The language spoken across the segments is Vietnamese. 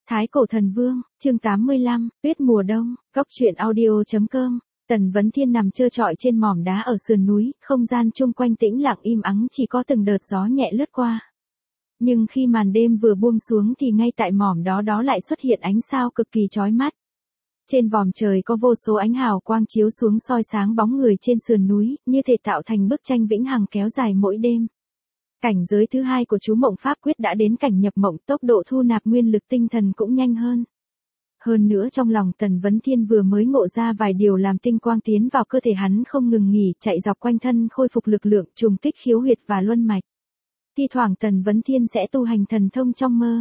Thái Cổ Thần Vương, chương 85, Tuyết mùa đông, Cóc truyện audio.com. Tần Vấn Thiên nằm trơ trọi trên mỏm đá ở sườn núi, không gian chung quanh tĩnh lặng im ắng, chỉ có từng đợt gió nhẹ lướt qua. Nhưng khi màn đêm vừa buông xuống thì ngay tại mỏm đó lại xuất hiện ánh sao cực kỳ chói mắt. Trên vòm trời có vô số ánh hào quang chiếu xuống soi sáng bóng người trên sườn núi, như thể tạo thành bức tranh vĩnh hằng kéo dài mỗi đêm. Cảnh giới thứ hai của chú Mộng Pháp Quyết đã đến cảnh nhập mộng, tốc độ thu nạp nguyên lực tinh thần cũng nhanh hơn. Hơn nữa trong lòng Tần Vấn Thiên vừa mới ngộ ra vài điều làm tinh quang tiến vào cơ thể hắn không ngừng nghỉ, chạy dọc quanh thân khôi phục lực lượng, trùng kích khiếu huyệt và luân mạch. Thi thoảng Tần Vấn Thiên sẽ tu hành thần thông trong mơ.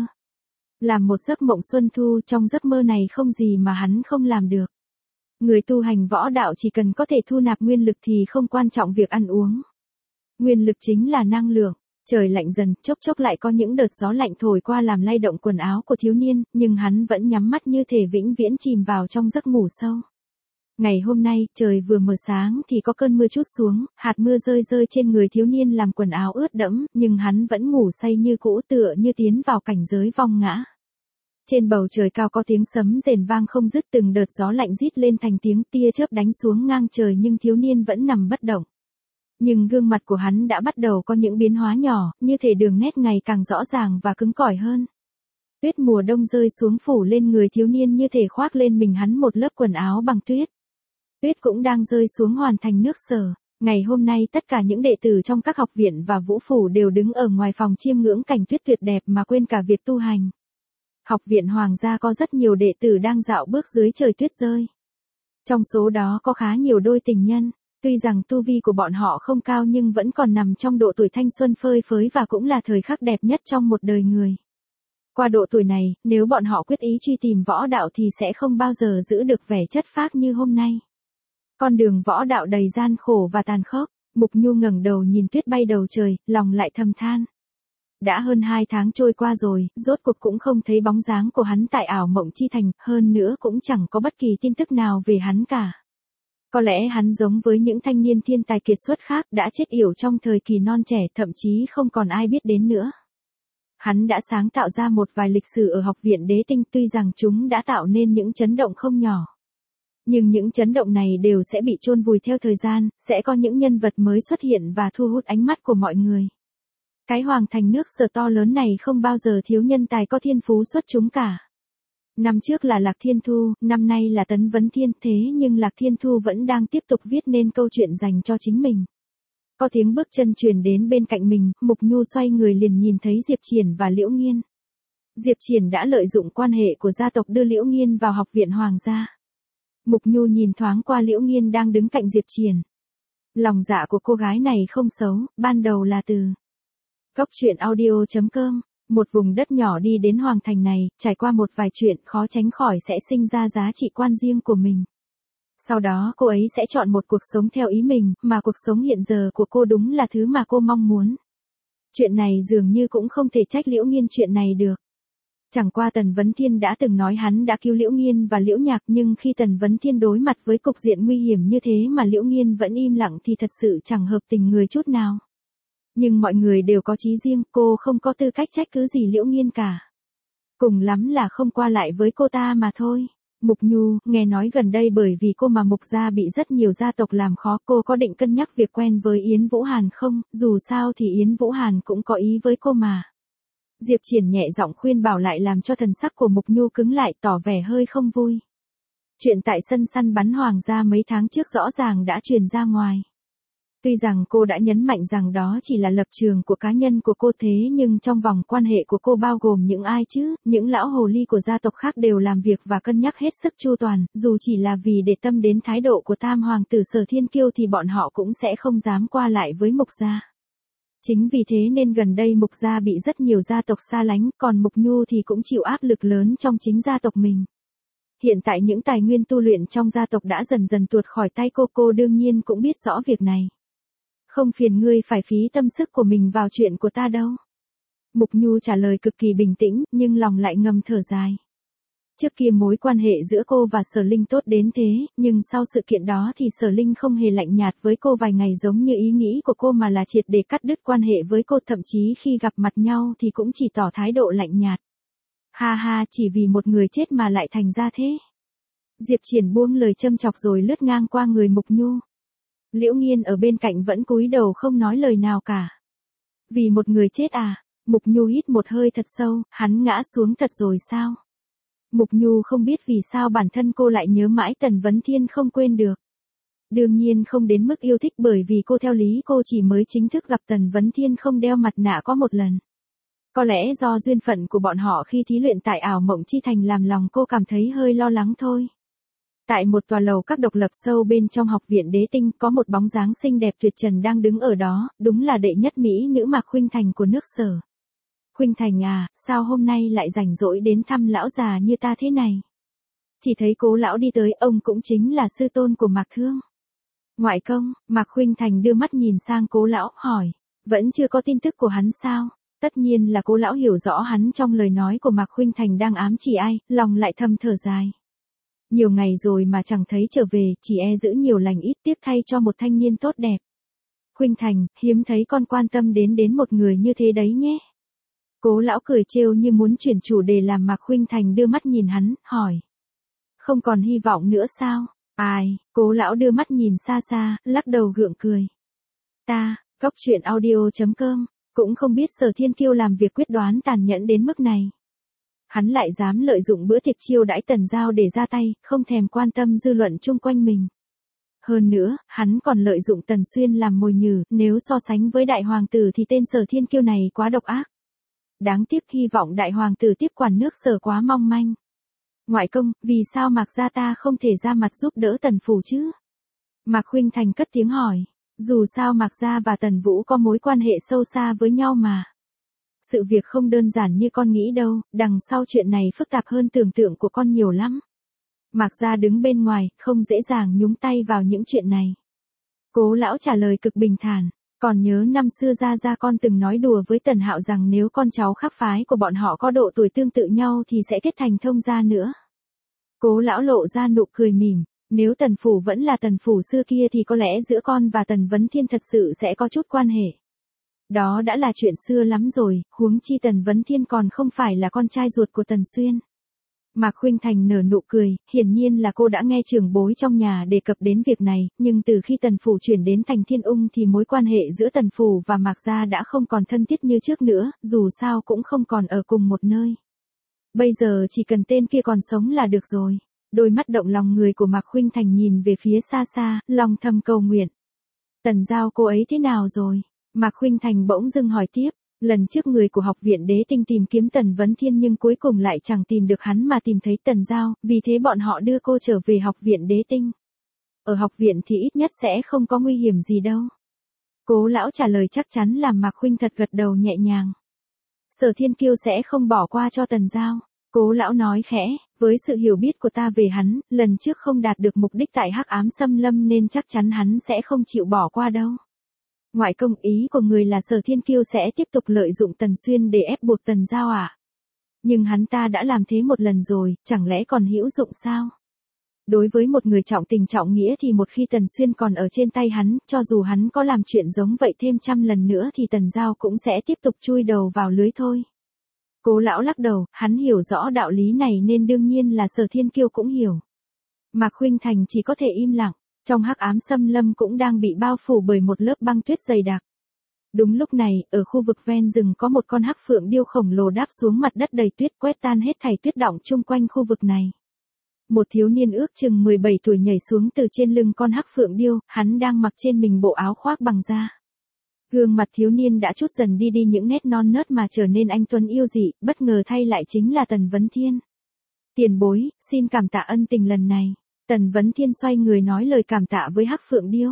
Làm một giấc mộng xuân thu, trong giấc mơ này không gì mà hắn không làm được. Người tu hành võ đạo chỉ cần có thể thu nạp nguyên lực thì không quan trọng việc ăn uống. Nguyên lực chính là năng lượng. Trời lạnh dần, chốc chốc lại có những đợt gió lạnh thổi qua làm lay động quần áo của thiếu niên, nhưng hắn vẫn nhắm mắt như thể vĩnh viễn chìm vào trong giấc ngủ sâu. Ngày hôm nay, trời vừa mở sáng thì có cơn mưa trút xuống, hạt mưa rơi rơi trên người thiếu niên làm quần áo ướt đẫm, nhưng hắn vẫn ngủ say như cũ, tựa như tiến vào cảnh giới vong ngã. Trên bầu trời cao có tiếng sấm rền vang không dứt, từng đợt gió lạnh rít lên thành tiếng, tia chớp đánh xuống ngang trời, nhưng thiếu niên vẫn nằm bất động. Nhưng gương mặt của hắn đã bắt đầu có những biến hóa nhỏ, như thể đường nét ngày càng rõ ràng và cứng cỏi hơn. Tuyết mùa đông rơi xuống phủ lên người thiếu niên như thể khoác lên mình hắn một lớp quần áo bằng tuyết. Tuyết cũng đang rơi xuống hoàn thành nước Sở. Ngày hôm nay tất cả những đệ tử trong các học viện và vũ phủ đều đứng ở ngoài phòng chiêm ngưỡng cảnh tuyết tuyệt đẹp mà quên cả việc tu hành. Học viện Hoàng gia có rất nhiều đệ tử đang dạo bước dưới trời tuyết rơi. Trong số đó có khá nhiều đôi tình nhân. Tuy rằng tu vi của bọn họ không cao nhưng vẫn còn nằm trong độ tuổi thanh xuân phơi phới và cũng là thời khắc đẹp nhất trong một đời người. Qua độ tuổi này, nếu bọn họ quyết ý truy tìm võ đạo thì sẽ không bao giờ giữ được vẻ chất phác như hôm nay. Con đường võ đạo đầy gian khổ và tàn khốc, Mục Nhu ngẩng đầu nhìn tuyết bay đầu trời, lòng lại thầm than. Đã hơn 2 tháng trôi qua rồi, rốt cuộc cũng không thấy bóng dáng của hắn tại ảo mộng chi thành, hơn nữa cũng chẳng có bất kỳ tin tức nào về hắn cả. Có lẽ hắn giống với những thanh niên thiên tài kiệt xuất khác đã chết yểu trong thời kỳ non trẻ, thậm chí không còn ai biết đến nữa. Hắn đã sáng tạo ra một vài lịch sử ở học viện Đế Tinh, tuy rằng chúng đã tạo nên những chấn động không nhỏ. Nhưng những chấn động này đều sẽ bị chôn vùi theo thời gian, sẽ có những nhân vật mới xuất hiện và thu hút ánh mắt của mọi người. Cái hoàng thành nước Sở to lớn này không bao giờ thiếu nhân tài có thiên phú xuất chúng cả. Năm trước là Lạc Thiên Thu, năm nay là Tấn Vấn Thiên, thế nhưng Lạc Thiên Thu vẫn đang tiếp tục viết nên câu chuyện dành cho chính mình. Có tiếng bước chân truyền đến bên cạnh mình, Mục Nhu xoay người liền nhìn thấy Diệp Triển và Liễu Nghiên. Diệp Triển đã lợi dụng quan hệ của gia tộc đưa Liễu Nghiên vào học viện Hoàng gia. Mục Nhu nhìn thoáng qua Liễu Nghiên đang đứng cạnh Diệp Triển. Lòng dạ của cô gái này không xấu, ban đầu là từ Cóc truyện audio.com. Một vùng đất nhỏ đi đến hoàng thành này, trải qua một vài chuyện khó tránh khỏi sẽ sinh ra giá trị quan riêng của mình. Sau đó cô ấy sẽ chọn một cuộc sống theo ý mình, mà cuộc sống hiện giờ của cô đúng là thứ mà cô mong muốn. Chuyện này dường như cũng không thể trách Liễu Nghiên chuyện này được. Chẳng qua Tần Vấn Thiên đã từng nói hắn đã cứu Liễu Nghiên và Liễu Nhạc, nhưng khi Tần Vấn Thiên đối mặt với cục diện nguy hiểm như thế mà Liễu Nghiên vẫn im lặng thì thật sự chẳng hợp tình người chút nào. Nhưng mọi người đều có chí riêng, cô không có tư cách trách cứ gì Liễu Nghiên cả. Cùng lắm là không qua lại với cô ta mà thôi. Mục Nhu, nghe nói gần đây bởi vì cô mà Mục gia bị rất nhiều gia tộc làm khó, cô có định cân nhắc việc quen với Yến Vũ Hàn không, dù sao thì Yến Vũ Hàn cũng có ý với cô mà. Diệp Triển nhẹ giọng khuyên bảo lại làm cho thần sắc của Mục Nhu cứng lại, tỏ vẻ hơi không vui. Chuyện tại sân săn bắn Hoàng gia mấy tháng trước rõ ràng đã truyền ra ngoài. Tuy rằng cô đã nhấn mạnh rằng đó chỉ là lập trường của cá nhân của cô, thế nhưng trong vòng quan hệ của cô bao gồm những ai chứ, những lão hồ ly của gia tộc khác đều làm việc và cân nhắc hết sức chu toàn, dù chỉ là vì để tâm đến thái độ của tam hoàng tử Sở Thiên Kiêu thì bọn họ cũng sẽ không dám qua lại với Mục gia. Chính vì thế nên gần đây Mục gia bị rất nhiều gia tộc xa lánh, còn Mục Nhu thì cũng chịu áp lực lớn trong chính gia tộc mình. Hiện tại những tài nguyên tu luyện trong gia tộc đã dần dần tuột khỏi tay cô đương nhiên cũng biết rõ việc này. Không phiền ngươi phải phí tâm sức của mình vào chuyện của ta đâu. Mục Nhu trả lời cực kỳ bình tĩnh, nhưng lòng lại ngầm thở dài. Trước kia mối quan hệ giữa cô và Sở Linh tốt đến thế, nhưng sau sự kiện đó thì Sở Linh không hề lạnh nhạt với cô vài ngày giống như ý nghĩ của cô mà là triệt để cắt đứt quan hệ với cô, thậm chí khi gặp mặt nhau thì cũng chỉ tỏ thái độ lạnh nhạt. Ha ha, chỉ vì một người chết mà lại thành ra thế. Diệp Triển buông lời châm chọc rồi lướt ngang qua người Mục Nhu. Liễu Nghiên ở bên cạnh vẫn cúi đầu không nói lời nào cả. Vì một người chết à? Mục Nhu hít một hơi thật sâu, hắn ngã xuống thật rồi sao? Mục Nhu không biết vì sao bản thân cô lại nhớ mãi Tần Vấn Thiên không quên được. Đương nhiên không đến mức yêu thích, bởi vì cô theo lý cô chỉ mới chính thức gặp Tần Vấn Thiên không đeo mặt nạ có một lần. Có lẽ do duyên phận của bọn họ khi thí luyện tại ảo mộng chi thành làm lòng cô cảm thấy hơi lo lắng thôi. Tại một tòa lầu các độc lập sâu bên trong học viện Đế Tinh có một bóng dáng xinh đẹp tuyệt trần đang đứng ở đó, đúng là đệ nhất mỹ nữ Mạc Khuynh Thành của nước Sở. Khuynh Thành à, sao hôm nay lại rảnh rỗi đến thăm lão già như ta thế này? Chỉ thấy Cố lão đi tới, ông cũng chính là sư tôn của Mạc Thương. Ngoại công, Mạc Khuynh Thành đưa mắt nhìn sang Cố lão, hỏi, vẫn chưa có tin tức của hắn sao? Tất nhiên là Cố lão hiểu rõ hắn trong lời nói của Mạc Khuynh Thành đang ám chỉ ai, lòng lại thầm thở dài. Nhiều ngày rồi mà chẳng thấy trở về, chỉ e giữ nhiều lành ít, tiếp thay cho một thanh niên tốt đẹp. Khuynh Thành, hiếm thấy con quan tâm đến một người như thế đấy nhé. Cố lão cười trêu như muốn chuyển chủ đề làm Mạc Khuynh Thành đưa mắt nhìn hắn, hỏi. Không còn hy vọng nữa sao? Ai? Cố lão đưa mắt nhìn xa xa, lắc đầu gượng cười. Ta, Góc Truyện Audio.com, cũng không biết Sở Thiên Kiêu làm việc quyết đoán tàn nhẫn đến mức này. Hắn lại dám lợi dụng bữa tiệc chiêu đãi Tần Giao để ra tay, không thèm quan tâm dư luận chung quanh mình. Hơn nữa, hắn còn lợi dụng Tần Xuyên làm mồi nhử, nếu so sánh với đại hoàng tử thì tên Sở Thiên Kiêu này quá độc ác. Đáng tiếc hy vọng đại hoàng tử tiếp quản nước Sở quá mong manh. Ngoại công, vì sao Mạc gia ta không thể ra mặt giúp đỡ Tần phủ chứ? Mạc Khuynh Thành cất tiếng hỏi, dù sao Mạc gia và Tần Vũ có mối quan hệ sâu xa với nhau mà. Sự việc không đơn giản như con nghĩ đâu, đằng sau chuyện này phức tạp hơn tưởng tượng của con nhiều lắm. Mạc gia đứng bên ngoài, không dễ dàng nhúng tay vào những chuyện này. Cố lão trả lời cực bình thản, còn nhớ năm xưa gia con từng nói đùa với Tần Hạo rằng nếu con cháu khác phái của bọn họ có độ tuổi tương tự nhau thì sẽ kết thành thông gia nữa. Cố lão lộ ra nụ cười mỉm, nếu Tần phủ vẫn là Tần phủ xưa kia thì có lẽ giữa con và Tần Vấn Thiên thật sự sẽ có chút quan hệ. Đó đã là chuyện xưa lắm rồi, huống chi Tần Vấn Thiên còn không phải là con trai ruột của Tần Xuyên. Mạc Khuynh Thành nở nụ cười, hiển nhiên là cô đã nghe trưởng bối trong nhà đề cập đến việc này, nhưng từ khi Tần phủ chuyển đến thành Thiên Ung thì mối quan hệ giữa Tần phủ và Mạc gia đã không còn thân thiết như trước nữa, dù sao cũng không còn ở cùng một nơi. Bây giờ chỉ cần tên kia còn sống là được rồi. Đôi mắt động lòng người của Mạc Khuynh Thành nhìn về phía xa xa, lòng thầm cầu nguyện. Tần Giao cô ấy thế nào rồi? Mạc Khuynh Thành bỗng dưng hỏi tiếp. Lần trước người của học viện Đế Tinh tìm kiếm Tần Vấn Thiên nhưng cuối cùng lại chẳng tìm được hắn mà tìm thấy Tần Giao, vì thế bọn họ đưa cô trở về học viện Đế Tinh. Ở học viện thì ít nhất sẽ không có nguy hiểm gì đâu. Cố lão trả lời chắc chắn làm Mạc Khuynh thật gật đầu nhẹ nhàng. Sở Thiên Kiêu sẽ không bỏ qua cho Tần Giao. Cố lão nói khẽ, với sự hiểu biết của ta về hắn, lần trước không đạt được mục đích tại Hắc Ám Xâm Lâm nên chắc chắn hắn sẽ không chịu bỏ qua đâu. Ngoại công, ý của người là Sở Thiên Kiêu sẽ tiếp tục lợi dụng Tần Xuyên để ép buộc Tần Giao à? Nhưng hắn ta đã làm thế một lần rồi, chẳng lẽ còn hữu dụng sao? Đối với một người trọng tình trọng nghĩa thì một khi Tần Xuyên còn ở trên tay hắn, cho dù hắn có làm chuyện giống vậy thêm trăm lần nữa thì Tần Giao cũng sẽ tiếp tục chui đầu vào lưới thôi. Cố lão lắc đầu, hắn hiểu rõ đạo lý này nên đương nhiên là Sở Thiên Kiêu cũng hiểu. Mạc Khuynh Thành chỉ có thể im lặng, trong Hắc Ám Xâm Lâm cũng đang bị bao phủ bởi một lớp băng tuyết dày đặc. Đúng lúc này, ở khu vực ven rừng có một con hắc phượng điêu khổng lồ đáp xuống mặt đất đầy tuyết quét tan hết thảy tuyết đọng chung quanh khu vực này. Một thiếu niên ước chừng 17 tuổi nhảy xuống từ trên lưng con hắc phượng điêu, hắn đang mặc trên mình bộ áo khoác bằng da. Gương mặt thiếu niên đã chút dần đi những nét non nớt mà trở nên anh tuấn yêu dị, bất ngờ thay lại chính là Tần Vấn Thiên. Tiền bối, xin cảm tạ ân tình lần này. Tần Vấn Thiên xoay người nói lời cảm tạ với hắc phượng điêu.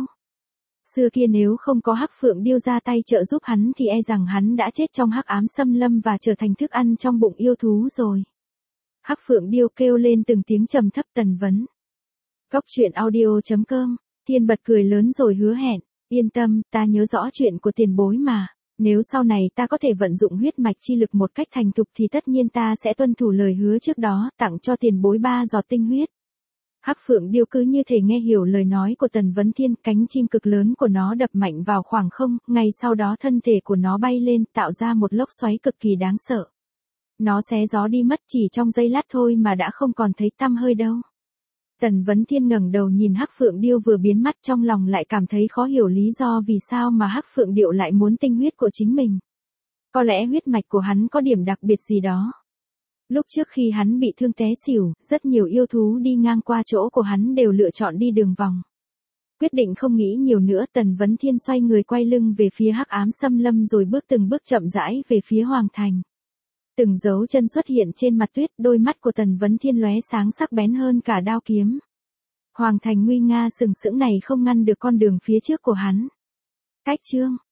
Xưa kia nếu không có hắc phượng điêu ra tay trợ giúp hắn thì e rằng hắn đã chết trong Hắc Ám Xâm Lâm và trở thành thức ăn trong bụng yêu thú rồi. Hắc phượng điêu kêu lên từng tiếng trầm thấp. Tần Vấn. Góc Truyện Audio.com. Thiên bật cười lớn rồi hứa hẹn, yên tâm, ta nhớ rõ chuyện của tiền bối mà. Nếu sau này ta có thể vận dụng huyết mạch chi lực một cách thành thục thì tất nhiên ta sẽ tuân thủ lời hứa trước đó, tặng cho tiền bối 3 giọt tinh huyết. Hắc phượng điêu cứ như thể nghe hiểu lời nói của Tần Vấn Thiên, cánh chim cực lớn của nó đập mạnh vào khoảng không, ngay sau đó thân thể của nó bay lên tạo ra một lốc xoáy cực kỳ đáng sợ. Nó xé gió đi mất chỉ trong giây lát thôi mà đã không còn thấy tăm hơi đâu. Tần Vấn Thiên ngẩng đầu nhìn Hắc Phượng Điêu vừa biến mất, trong lòng lại cảm thấy khó hiểu lý do vì sao mà Hắc Phượng Điệu lại muốn tinh huyết của chính mình. Có lẽ huyết mạch của hắn có điểm đặc biệt gì đó. Lúc trước khi hắn bị thương té xỉu, rất nhiều yêu thú đi ngang qua chỗ của hắn đều lựa chọn đi đường vòng. Quyết định không nghĩ nhiều nữa, Tần Vấn Thiên xoay người quay lưng về phía Hắc Ám Xâm Lâm rồi bước từng bước chậm rãi về phía Hoàng Thành. Từng dấu chân xuất hiện trên mặt tuyết, đôi mắt của Tần Vấn Thiên lóe sáng sắc bén hơn cả đao kiếm. Hoàng Thành nguy nga sừng sững này không ngăn được con đường phía trước của hắn. Cách chương